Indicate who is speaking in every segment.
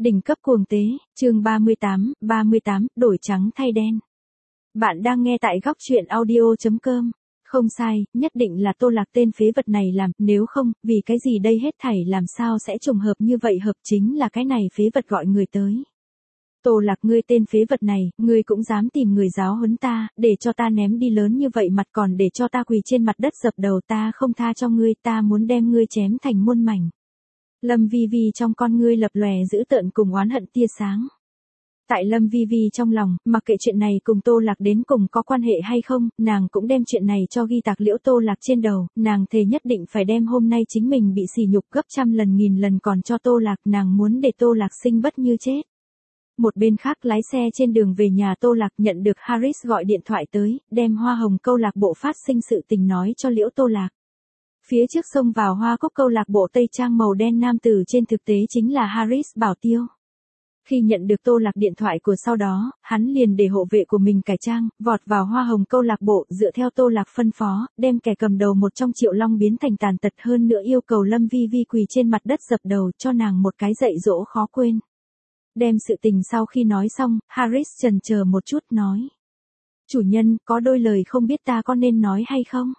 Speaker 1: Đỉnh cấp cuồng tế, chương 38, đổi trắng thay đen. Bạn đang nghe tại góc truyện audio.com. Không sai, nhất định là Tô Lạc tên phế vật này làm, nếu không, vì cái gì đây hết thảy làm sao sẽ trùng hợp như vậy, hợp chính là cái này phế vật gọi người tới. Tô Lạc, ngươi tên phế vật này, ngươi cũng dám tìm người giáo huấn ta, để cho ta ném đi lớn như vậy mặt còn để cho ta quỳ trên mặt đất dập đầu, ta không tha cho ngươi, ta muốn đem ngươi chém thành muôn mảnh. Lâm Vi Vi trong con ngươi lập lòe dữ tợn cùng oán hận tia sáng. Tại Lâm Vi Vi trong lòng, mặc kệ chuyện này cùng Tô Lạc đến cùng có quan hệ hay không, nàng cũng đem chuyện này cho ghi tạc liễu Tô Lạc trên đầu, nàng thề nhất định phải đem hôm nay chính mình bị sỉ nhục gấp trăm lần nghìn lần còn cho Tô Lạc, nàng muốn để Tô Lạc sinh bất như chết. Một bên khác lái xe trên đường về nhà Tô Lạc nhận được Harris gọi điện thoại tới, đem Hoa Hồng câu lạc bộ phát sinh sự tình nói cho liễu Tô Lạc. Phía trước xông vào Hoa Cúc câu lạc bộ tây trang màu đen nam tử trên thực tế chính là Harris Bảo Tiêu. Khi nhận được Tô Lạc điện thoại của sau đó, hắn liền để hộ vệ của mình cải trang, vọt vào Hoa Hồng câu lạc bộ, dựa theo Tô Lạc phân phó, đem kẻ cầm đầu một trong Triệu Long biến thành tàn tật, hơn nữa yêu cầu Lâm Vi Vi quỳ trên mặt đất dập đầu cho nàng một cái dạy dỗ khó quên. Đem sự tình sau khi nói xong, Harris chần chờ một chút nói: "Chủ nhân, có đôi lời không biết ta có nên nói hay không?"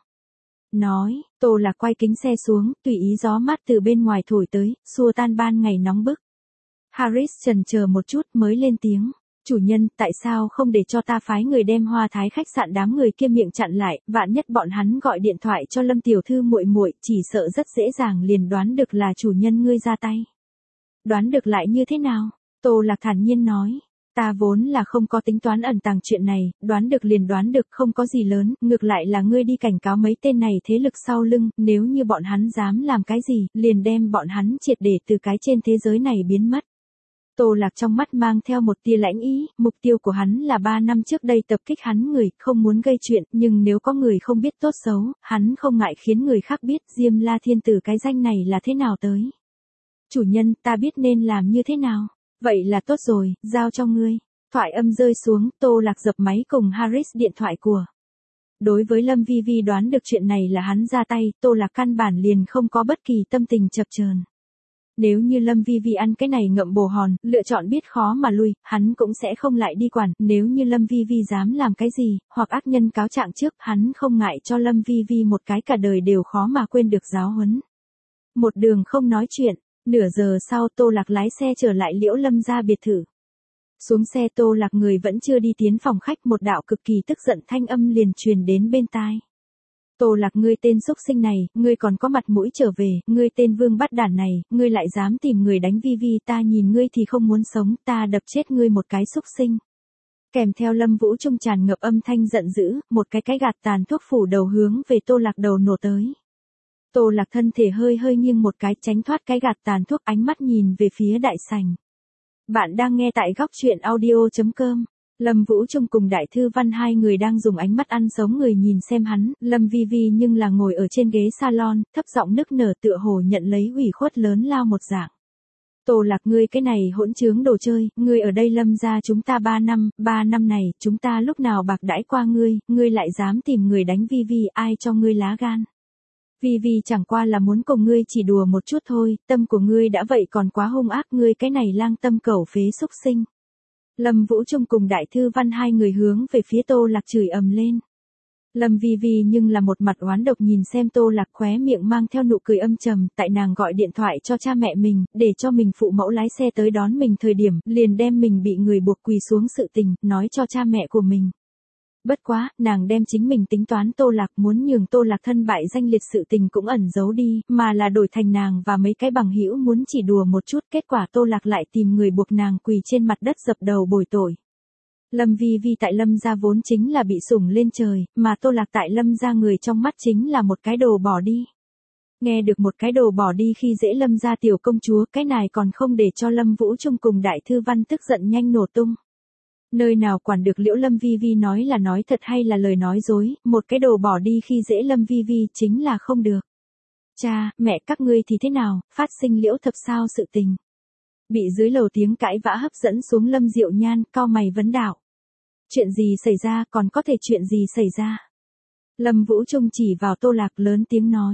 Speaker 1: Nói, Tô Lạc quay kính xe xuống, tùy ý gió mát từ bên ngoài thổi tới, xua tan ban ngày nóng bức. Harris chần chờ một chút mới lên tiếng: "Chủ nhân, tại sao không để cho ta phái người đem Hoa Thái khách sạn đám người kia miệng chặn lại, vạn nhất bọn hắn gọi điện thoại cho Lâm tiểu thư muội muội, chỉ sợ rất dễ dàng liền đoán được là chủ nhân ngươi ra tay." "Đoán được lại như thế nào?" Tô Lạc thản nhiên nói: "Ta vốn là không có tính toán ẩn tàng chuyện này, đoán được liền đoán được, không có gì lớn, ngược lại là ngươi đi cảnh cáo mấy tên này thế lực sau lưng, nếu như bọn hắn dám làm cái gì, liền đem bọn hắn triệt để từ cái trên thế giới này biến mất." Tô Lạc trong mắt mang theo một tia lãnh ý, mục tiêu của hắn là 3 năm trước đây tập kích hắn người, không muốn gây chuyện, nhưng nếu có người không biết tốt xấu, hắn không ngại khiến người khác biết Diêm La Thiên Tử cái danh này là thế nào tới. "Chủ nhân, ta biết nên làm như thế nào." "Vậy là tốt rồi, giao cho ngươi." Thoại âm rơi xuống, Tô Lạc dập máy cùng Harris điện thoại của. Đối với Lâm Vi Vi đoán được chuyện này là hắn ra tay, Tô Lạc căn bản liền không có bất kỳ tâm tình chập chờn. Nếu như Lâm Vi Vi ăn cái này ngậm bồ hòn, lựa chọn biết khó mà lui, hắn cũng sẽ không lại đi quản, nếu như Lâm Vi Vi dám làm cái gì, hoặc ác nhân cáo trạng trước, hắn không ngại cho Lâm Vi Vi một cái cả đời đều khó mà quên được giáo huấn. Một đường không nói chuyện. Nửa giờ sau Tô Lạc lái xe trở lại liễu Lâm gia biệt thự. Xuống xe Tô Lạc người vẫn chưa đi tiến phòng khách, một đạo cực kỳ tức giận thanh âm liền truyền đến bên tai. "Tô Lạc, ngươi tên xúc sinh này, ngươi còn có mặt mũi trở về, ngươi tên vương bắt đản này, ngươi lại dám tìm người đánh Vi Vi, ta nhìn ngươi thì không muốn sống, ta đập chết ngươi một cái xúc sinh." Kèm theo Lâm Vũ Trung tràn ngập âm thanh giận dữ, một cái gạt tàn thuốc phủ đầu hướng về Tô Lạc đầu nổ tới. Tô Lạc thân thể hơi nghiêng một cái, tránh thoát cái gạt tàn thuốc, ánh mắt nhìn về phía đại sảnh. Bạn đang nghe tại góc truyện audio.com. Lâm Vũ Trung cùng Đại Thư Văn hai người đang dùng ánh mắt ăn sống người nhìn xem hắn, Lâm Vi Vi nhưng là ngồi ở trên ghế salon, thấp giọng nức nở tựa hồ nhận lấy ủy khuất lớn lao một dạng. "Tô Lạc, ngươi cái này hỗn trướng đồ chơi, ngươi ở đây Lâm gia chúng ta 3 năm này, chúng ta lúc nào bạc đãi qua ngươi, ngươi lại dám tìm người đánh Vi Vi, ai cho ngươi lá gan? Vi Vi chẳng qua là muốn cùng ngươi chỉ đùa một chút thôi, tâm của ngươi đã vậy còn quá hung ác, ngươi cái này lang tâm cẩu phế xúc sinh." Lâm Vũ Trung cùng Đại Thư Văn hai người hướng về phía Tô Lạc chửi ầm lên. Lâm Vi Vi nhưng là một mặt oán độc nhìn xem Tô Lạc, khóe miệng mang theo nụ cười âm trầm, tại nàng gọi điện thoại cho cha mẹ mình, để cho mình phụ mẫu lái xe tới đón mình thời điểm, liền đem mình bị người buộc quỳ xuống sự tình, nói cho cha mẹ của mình. Bất quá, nàng đem chính mình tính toán Tô Lạc muốn nhường Tô Lạc thân bại danh liệt sự tình cũng ẩn giấu đi, mà là đổi thành nàng và mấy cái bằng hữu muốn chỉ đùa một chút, kết quả Tô Lạc lại tìm người buộc nàng quỳ trên mặt đất dập đầu bồi tội. Lâm Vi Vi tại Lâm gia vốn chính là bị sủng lên trời, mà Tô Lạc tại Lâm gia người trong mắt chính là một cái đồ bỏ đi. Nghe được một cái đồ bỏ đi khi dễ Lâm gia tiểu công chúa, cái này còn không để cho Lâm Vũ Trung cùng Đại Thư Văn tức giận nhanh nổ tung. Nơi nào quản được liễu Lâm Vi Vi nói là nói thật hay là lời nói dối, một cái đồ bỏ đi khi dễ Lâm Vi Vi chính là không được. "Cha, mẹ các ngươi thì thế nào, phát sinh liễu thập sao sự tình?" Bị dưới lầu tiếng cãi vã hấp dẫn xuống Lâm Diệu Nhan, cau mày vấn đạo. "Chuyện gì xảy ra, còn có thể chuyện gì xảy ra?" Lâm Vũ Trung chỉ vào Tô Lạc lớn tiếng nói.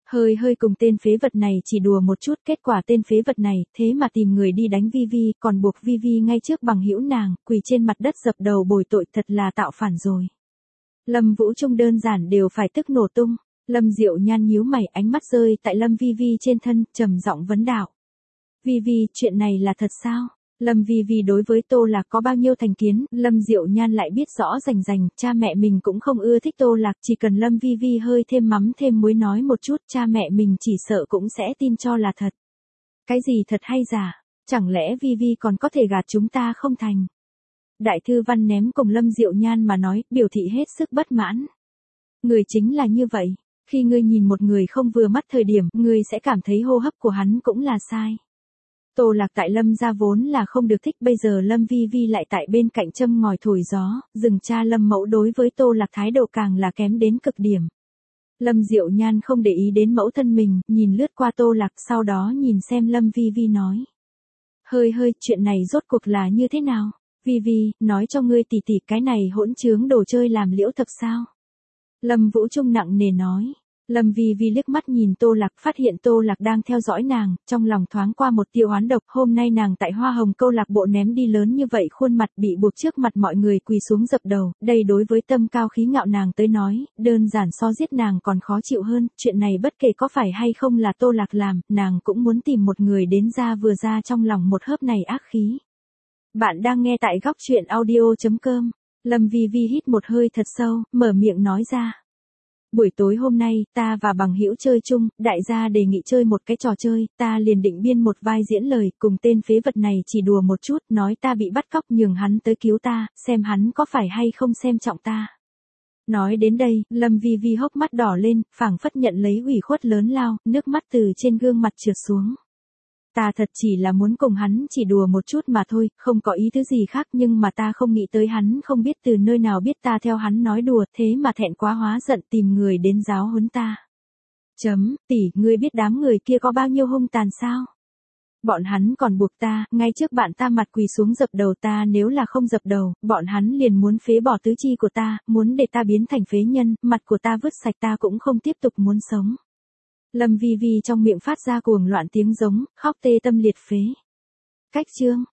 Speaker 1: Hơi hơi cùng tên phế vật này chỉ đùa một chút, kết quả tên phế vật này thế mà tìm người đi đánh Vi, còn buộc Vi ngay trước bằng hữu nàng, quỳ trên mặt đất dập đầu bồi tội, thật là tạo phản rồi. Lâm Vũ Trung đơn giản đều phải tức nổ tung. Lâm Diệu Nhan nhíu mày, ánh mắt rơi tại Lâm Vi trên thân, trầm giọng vấn đạo. Vi, chuyện này là thật sao? Lâm Vi đối với Tô Lạc có bao nhiêu thành kiến, Lâm Diệu Nhan lại biết rõ rành rành, cha mẹ mình cũng không ưa thích Tô Lạc, chỉ cần Lâm Vi hơi thêm mắm thêm muối nói một chút, cha mẹ mình chỉ sợ cũng sẽ tin cho là thật. Cái gì thật hay giả? Chẳng lẽ Vi còn có thể gạt chúng ta không thành? Đại Thư Văn ném cùng Lâm Diệu Nhan mà nói, biểu thị hết sức bất mãn. Người chính là như vậy, khi ngươi nhìn một người không vừa mắt thời điểm, ngươi sẽ cảm thấy hô hấp của hắn cũng là sai. Tô Lạc tại Lâm gia vốn là không được thích, bây giờ Lâm Vi lại tại bên cạnh châm ngòi thổi gió, dừng cha Lâm mẫu đối với Tô Lạc thái độ càng là kém đến cực điểm. Lâm Diệu Nhan không để ý đến mẫu thân mình, nhìn lướt qua Tô Lạc, sau đó nhìn xem Lâm Vi nói. Hơi, chuyện này rốt cuộc là như thế nào? Vi, nói cho ngươi tỷ tỷ, cái này hỗn trướng đồ chơi làm liễu thập sao? Lâm Vũ Trung nặng nề nói. Lâm Vi liếc mắt nhìn Tô Lạc, phát hiện Tô Lạc đang theo dõi nàng, trong lòng thoáng qua một tia oán độc, hôm nay nàng tại Hoa Hồng câu lạc bộ ném đi lớn như vậy khuôn mặt, bị buộc trước mặt mọi người quỳ xuống dập đầu, đây đối với tâm cao khí ngạo nàng tới nói, đơn giản so giết nàng còn khó chịu hơn, chuyện này bất kể có phải hay không là Tô Lạc làm, nàng cũng muốn tìm một người đến ra vừa ra trong lòng một hớp này ác khí. Bạn đang nghe tại Góc Chuyện Audio.com. Lâm Vi hít một hơi thật sâu, mở miệng nói ra. Buổi tối hôm nay, ta và bằng hữu chơi chung, đại gia đề nghị chơi một cái trò chơi, ta liền định biên một vai diễn lời, cùng tên phế vật này chỉ đùa một chút, nói ta bị bắt cóc nhường hắn tới cứu ta, xem hắn có phải hay không xem trọng ta. Nói đến đây, Lâm Vi hốc mắt đỏ lên, phảng phất nhận lấy ủy khuất lớn lao, nước mắt từ trên gương mặt trượt xuống. Ta thật chỉ là muốn cùng hắn chỉ đùa một chút mà thôi, không có ý thứ gì khác, nhưng mà ta không nghĩ tới hắn không biết từ nơi nào biết ta theo hắn nói đùa, thế mà thẹn quá hóa giận tìm người đến giáo huấn ta. Tỷ, ngươi biết đám người kia có bao nhiêu hung tàn sao? Bọn hắn còn buộc ta, ngay trước bạn ta mặt quỳ xuống dập đầu ta, nếu là không dập đầu, bọn hắn liền muốn phế bỏ tứ chi của ta, muốn để ta biến thành phế nhân, mặt của ta vứt sạch, ta cũng không tiếp tục muốn sống. Lâm Vi trong miệng phát ra cuồng loạn tiếng giống, khóc tê tâm liệt phế. Cách chương